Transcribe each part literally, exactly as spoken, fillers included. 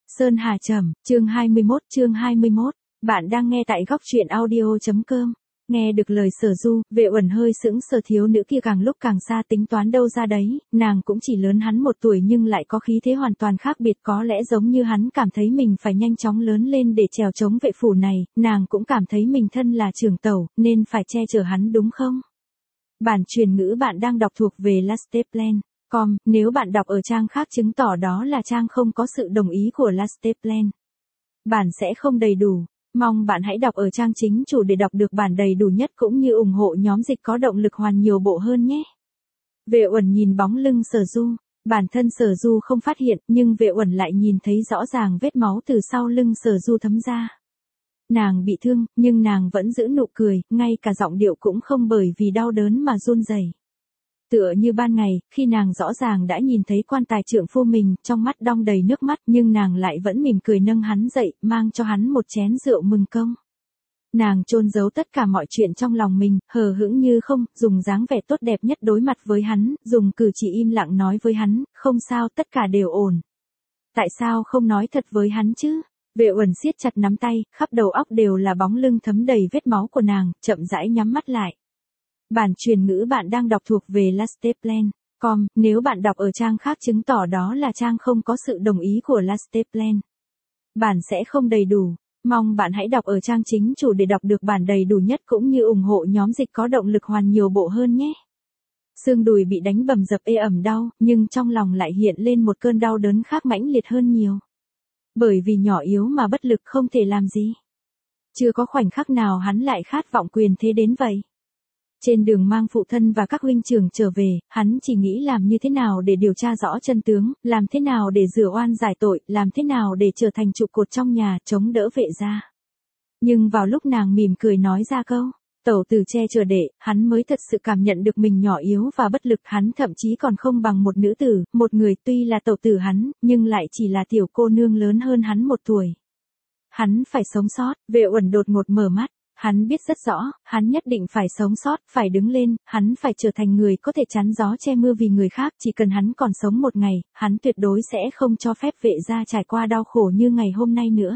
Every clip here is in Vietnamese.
Sơn Hà Trầm, chương hai mươi mốt, chương hai mươi mốt. Bạn đang nghe tại góc truyện audio chấm com. Nghe được lời Sở Du, Vệ Uẩn hơi sững sờ, thiếu nữ kia càng lúc càng xa, tính toán đâu ra đấy, nàng cũng chỉ lớn hắn một tuổi nhưng lại có khí thế hoàn toàn khác biệt, có lẽ giống như hắn cảm thấy mình phải nhanh chóng lớn lên để trèo chống vệ phủ này, nàng cũng cảm thấy mình thân là trưởng tẩu, nên phải che chở hắn đúng không? Bản truyền ngữ bạn đang đọc thuộc về Lasteplan. Com, nếu bạn đọc ở trang khác chứng tỏ đó là trang không có sự đồng ý của Lasteplan. Bản sẽ không đầy đủ. Mong bạn hãy đọc ở trang chính chủ để đọc được bản đầy đủ nhất cũng như ủng hộ nhóm dịch có động lực hoàn nhiều bộ hơn nhé. Vệ Uẩn nhìn bóng lưng Sở Du, bản thân Sở Du không phát hiện nhưng Vệ Uẩn lại nhìn thấy rõ ràng vết máu từ sau lưng Sở Du thấm ra. Nàng bị thương, nhưng nàng vẫn giữ nụ cười, ngay cả giọng điệu cũng không bởi vì đau đớn mà run rẩy. Tựa như ban ngày, khi nàng rõ ràng đã nhìn thấy quan tài trượng phu mình, trong mắt đong đầy nước mắt, nhưng nàng lại vẫn mỉm cười nâng hắn dậy, mang cho hắn một chén rượu mừng công. Nàng chôn giấu tất cả mọi chuyện trong lòng mình, hờ hững như không, dùng dáng vẻ tốt đẹp nhất đối mặt với hắn, dùng cử chỉ im lặng nói với hắn, không sao, tất cả đều ổn. Tại sao không nói thật với hắn chứ? Vệ Uẩn siết chặt nắm tay, khắp đầu óc đều là bóng lưng thấm đầy vết máu của nàng, chậm rãi nhắm mắt lại. Bản truyền ngữ bạn đang đọc thuộc về Lasteplan. Com, nếu bạn đọc ở trang khác chứng tỏ đó là trang không có sự đồng ý của Lasteplan. Bản sẽ không đầy đủ. Mong bạn hãy đọc ở trang chính chủ để đọc được bản đầy đủ nhất cũng như ủng hộ nhóm dịch có động lực hoàn nhiều bộ hơn nhé. Xương đùi bị đánh bầm dập ê ẩm đau, nhưng trong lòng lại hiện lên một cơn đau đớn khác mãnh liệt hơn nhiều. Bởi vì nhỏ yếu mà bất lực không thể làm gì. Chưa có khoảnh khắc nào hắn lại khát vọng quyền thế đến vậy. Trên đường mang phụ thân và các huynh trưởng trở về, hắn chỉ nghĩ làm như thế nào để điều tra rõ chân tướng, làm thế nào để rửa oan giải tội, làm thế nào để trở thành trụ cột trong nhà, chống đỡ Vệ gia. Nhưng vào lúc nàng mỉm cười nói ra câu, tẩu tử che chở đệ, hắn mới thật sự cảm nhận được mình nhỏ yếu và bất lực, hắn thậm chí còn không bằng một nữ tử, một người tuy là tẩu tử hắn, nhưng lại chỉ là tiểu cô nương lớn hơn hắn một tuổi. Hắn phải sống sót, Vệ Uẩn đột ngột mở mắt. Hắn biết rất rõ, hắn nhất định phải sống sót, phải đứng lên, hắn phải trở thành người có thể chắn gió che mưa vì người khác, chỉ cần hắn còn sống một ngày, hắn tuyệt đối sẽ không cho phép Vệ gia trải qua đau khổ như ngày hôm nay nữa.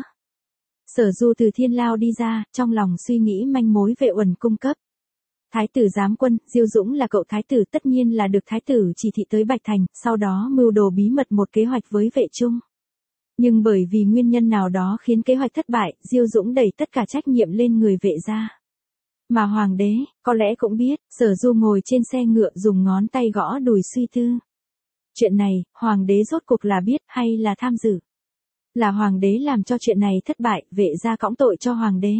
Sở Du từ thiên lao đi ra, trong lòng suy nghĩ manh mối Vệ Uẩn cung cấp. Thái tử giám quân, Diêu Dũng là cậu thái tử, tất nhiên là được thái tử chỉ thị tới Bạch Thành, sau đó mưu đồ bí mật một kế hoạch với Vệ Trung. Nhưng bởi vì nguyên nhân nào đó khiến kế hoạch thất bại, Diêu Dũng đẩy tất cả trách nhiệm lên người Vệ gia. Mà hoàng đế, có lẽ cũng biết, Sở Du ngồi trên xe ngựa dùng ngón tay gõ đùi suy tư. Chuyện này, hoàng đế rốt cuộc là biết hay là tham dự? Là hoàng đế làm cho chuyện này thất bại, Vệ gia cõng tội cho hoàng đế?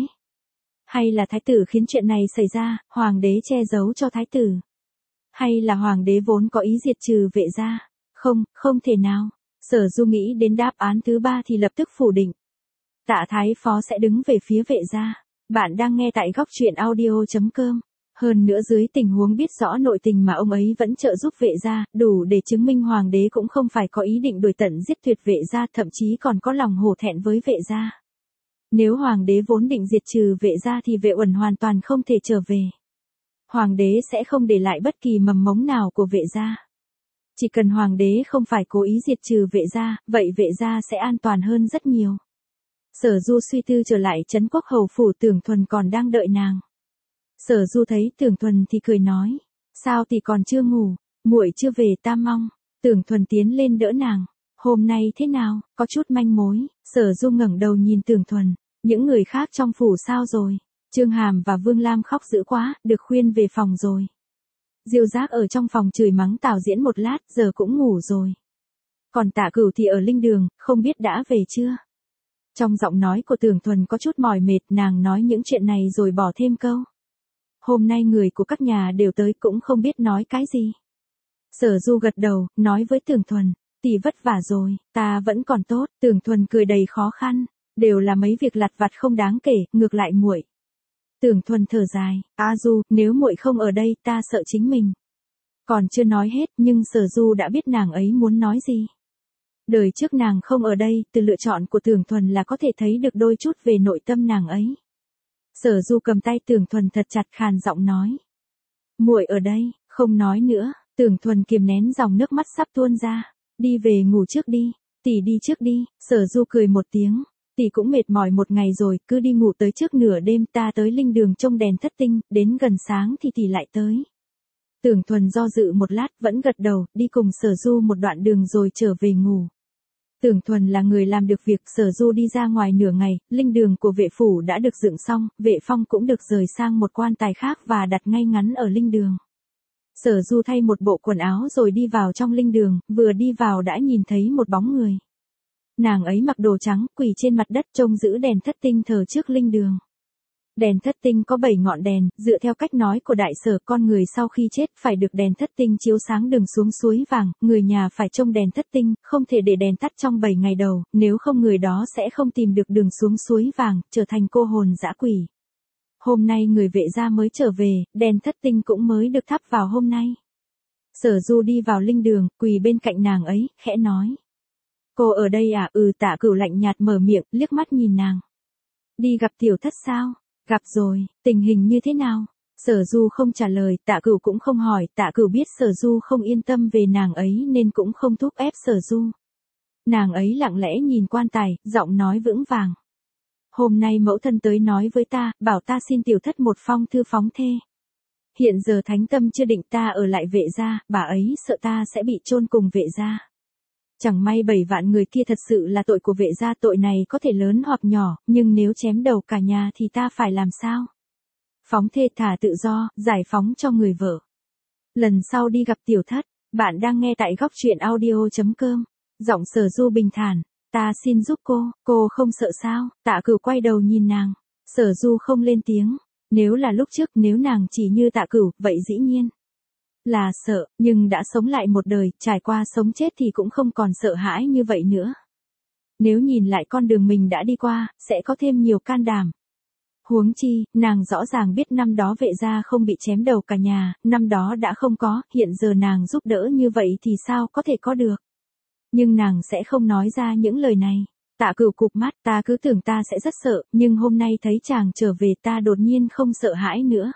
Hay là thái tử khiến chuyện này xảy ra, hoàng đế che giấu cho thái tử? Hay là hoàng đế vốn có ý diệt trừ Vệ gia? Không, không thể nào. Sở Du nghĩ đến đáp án thứ ba thì lập tức phủ định. Tạ Thái Phó sẽ đứng về phía Vệ gia. Bạn đang nghe tại góc truyện audio chấm com. Hơn nữa dưới tình huống biết rõ nội tình mà ông ấy vẫn trợ giúp Vệ gia, đủ để chứng minh hoàng đế cũng không phải có ý định đuổi tận giết tuyệt Vệ gia, thậm chí còn có lòng hổ thẹn với Vệ gia. Nếu hoàng đế vốn định diệt trừ Vệ gia thì Vệ Uẩn hoàn toàn không thể trở về. Hoàng đế sẽ không để lại bất kỳ mầm mống nào của Vệ gia. Chỉ cần hoàng đế không phải cố ý diệt trừ Vệ gia, vậy Vệ gia sẽ an toàn hơn rất nhiều. Sở Du suy tư trở lại trấn quốc hầu phủ, Tưởng Thuần còn đang đợi nàng. Sở Du thấy Tưởng Thuần thì cười nói, sao thì còn chưa ngủ, muội chưa về ta mong. Tưởng Thuần tiến lên đỡ nàng, hôm nay thế nào, có chút manh mối. Sở Du ngẩng đầu nhìn Tưởng Thuần, những người khác trong phủ sao rồi? Trương Hàm và Vương Lam khóc dữ quá, được khuyên về phòng rồi. Diêu Giác ở trong phòng chửi mắng Tào Diễn một lát, giờ cũng ngủ rồi. Còn Tạ Cửu thì ở linh đường, không biết đã về chưa? Trong giọng nói của Tưởng Thuần có chút mỏi mệt, nàng nói những chuyện này rồi bỏ thêm câu. Hôm nay người của các nhà đều tới, cũng không biết nói cái gì. Sở Du gật đầu, nói với Tưởng Thuần, tỷ vất vả rồi, ta vẫn còn tốt. Tưởng Thuần cười đầy khó khăn, đều là mấy việc lặt vặt không đáng kể, ngược lại muội. Tưởng Thuần thở dài, A Du, nếu muội không ở đây ta sợ chính mình. Còn chưa nói hết nhưng Sở Du đã biết nàng ấy muốn nói gì. Đời trước nàng không ở đây, từ lựa chọn của Tưởng Thuần là có thể thấy được đôi chút về nội tâm nàng ấy. Sở Du cầm tay Tưởng Thuần thật chặt, khàn giọng nói. Muội ở đây, không nói nữa. Tưởng Thuần kiềm nén dòng nước mắt sắp tuôn ra. Đi về ngủ trước đi. Tỷ đi trước đi, Sở Du cười một tiếng. Tỷ cũng mệt mỏi một ngày rồi, cứ đi ngủ tới trước nửa đêm, ta tới linh đường trông đèn thất tinh, đến gần sáng thì tỷ lại tới. Tưởng Thuần do dự một lát vẫn gật đầu, đi cùng Sở Du một đoạn đường rồi trở về ngủ. Tưởng Thuần là người làm được việc, Sở Du đi ra ngoài nửa ngày, linh đường của vệ phủ đã được dựng xong, vệ phong cũng được rời sang một quan tài khác và đặt ngay ngắn ở linh đường. Sở Du thay một bộ quần áo rồi đi vào trong linh đường, vừa đi vào đã nhìn thấy một bóng người. Nàng ấy mặc đồ trắng, quỳ trên mặt đất trông giữ đèn thất tinh thờ trước linh đường. Đèn thất tinh có bảy ngọn đèn, dựa theo cách nói của Đại Sở, con người sau khi chết phải được đèn thất tinh chiếu sáng đường xuống suối vàng, người nhà phải trông đèn thất tinh, không thể để đèn tắt trong bảy ngày đầu, nếu không người đó sẽ không tìm được đường xuống suối vàng, trở thành cô hồn dã quỷ. Hôm nay người Vệ gia mới trở về, đèn thất tinh cũng mới được thắp vào hôm nay. Sở Du đi vào linh đường, quỳ bên cạnh nàng ấy, khẽ nói. Cô ở đây à? Ừ, Tạ Cửu lạnh nhạt mở miệng, liếc mắt nhìn nàng. Đi gặp tiểu thất sao? Gặp rồi, tình hình như thế nào? Sở Du không trả lời, Tạ Cửu cũng không hỏi, Tạ Cửu biết Sở Du không yên tâm về nàng ấy nên cũng không thúc ép Sở Du. Nàng ấy lặng lẽ nhìn quan tài, giọng nói vững vàng. Hôm nay mẫu thân tới nói với ta, bảo ta xin tiểu thất một phong thư phóng thê. Hiện giờ thánh tâm chưa định ta ở lại Vệ gia, bà ấy sợ ta sẽ bị chôn cùng Vệ gia. Chẳng may bảy vạn người kia thật sự là tội của Vệ gia, tội này có thể lớn hoặc nhỏ, nhưng nếu chém đầu cả nhà thì ta phải làm sao? Phóng thê thả tự do, giải phóng cho người vợ. Lần sau đi gặp tiểu thất, bạn đang nghe tại góc truyện audio chấm com. Giọng Sở Du bình thản, ta xin giúp cô, cô không sợ sao? Tạ Cửu quay đầu nhìn nàng, Sở Du không lên tiếng. Nếu là lúc trước, nếu nàng chỉ như Tạ Cửu, vậy dĩ nhiên là sợ, nhưng đã sống lại một đời, trải qua sống chết thì cũng không còn sợ hãi như vậy nữa. Nếu nhìn lại con đường mình đã đi qua, sẽ có thêm nhiều can đảm. Huống chi, nàng rõ ràng biết năm đó Vệ gia không bị chém đầu cả nhà, năm đó đã không có, hiện giờ nàng giúp đỡ như vậy thì sao có thể có được. Nhưng nàng sẽ không nói ra những lời này. Tạ Cửu cụp mắt, ta cứ tưởng ta sẽ rất sợ, nhưng hôm nay thấy chàng trở về ta đột nhiên không sợ hãi nữa.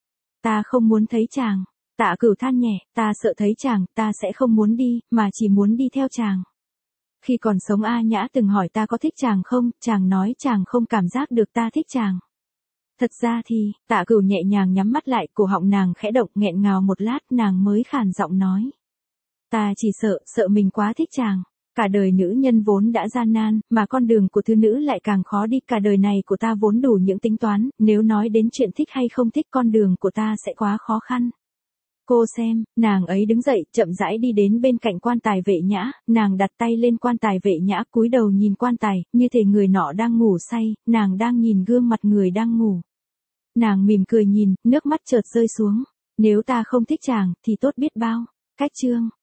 Ta không muốn thấy chàng. Tạ Cửu than nhẹ, ta sợ thấy chàng, ta sẽ không muốn đi, mà chỉ muốn đi theo chàng. Khi còn sống A Nhã từng hỏi ta có thích chàng không, chàng nói chàng không cảm giác được ta thích chàng. Thật ra thì, Tạ Cửu nhẹ nhàng nhắm mắt lại, cổ họng nàng khẽ động, nghẹn ngào một lát nàng mới khàn giọng nói. Ta chỉ sợ, sợ mình quá thích chàng. Cả đời nữ nhân vốn đã gian nan, mà con đường của thứ nữ lại càng khó đi. Cả đời này của ta vốn đủ những tính toán, nếu nói đến chuyện thích hay không thích con đường của ta sẽ quá khó khăn. Cô xem, nàng ấy đứng dậy, chậm rãi đi đến bên cạnh quan tài Vệ Nhã, nàng đặt tay lên quan tài Vệ Nhã, cúi đầu nhìn quan tài, như thể người nọ đang ngủ say, nàng đang nhìn gương mặt người đang ngủ. Nàng mỉm cười nhìn, nước mắt chợt rơi xuống. Nếu ta không thích chàng, thì tốt biết bao. Cách chương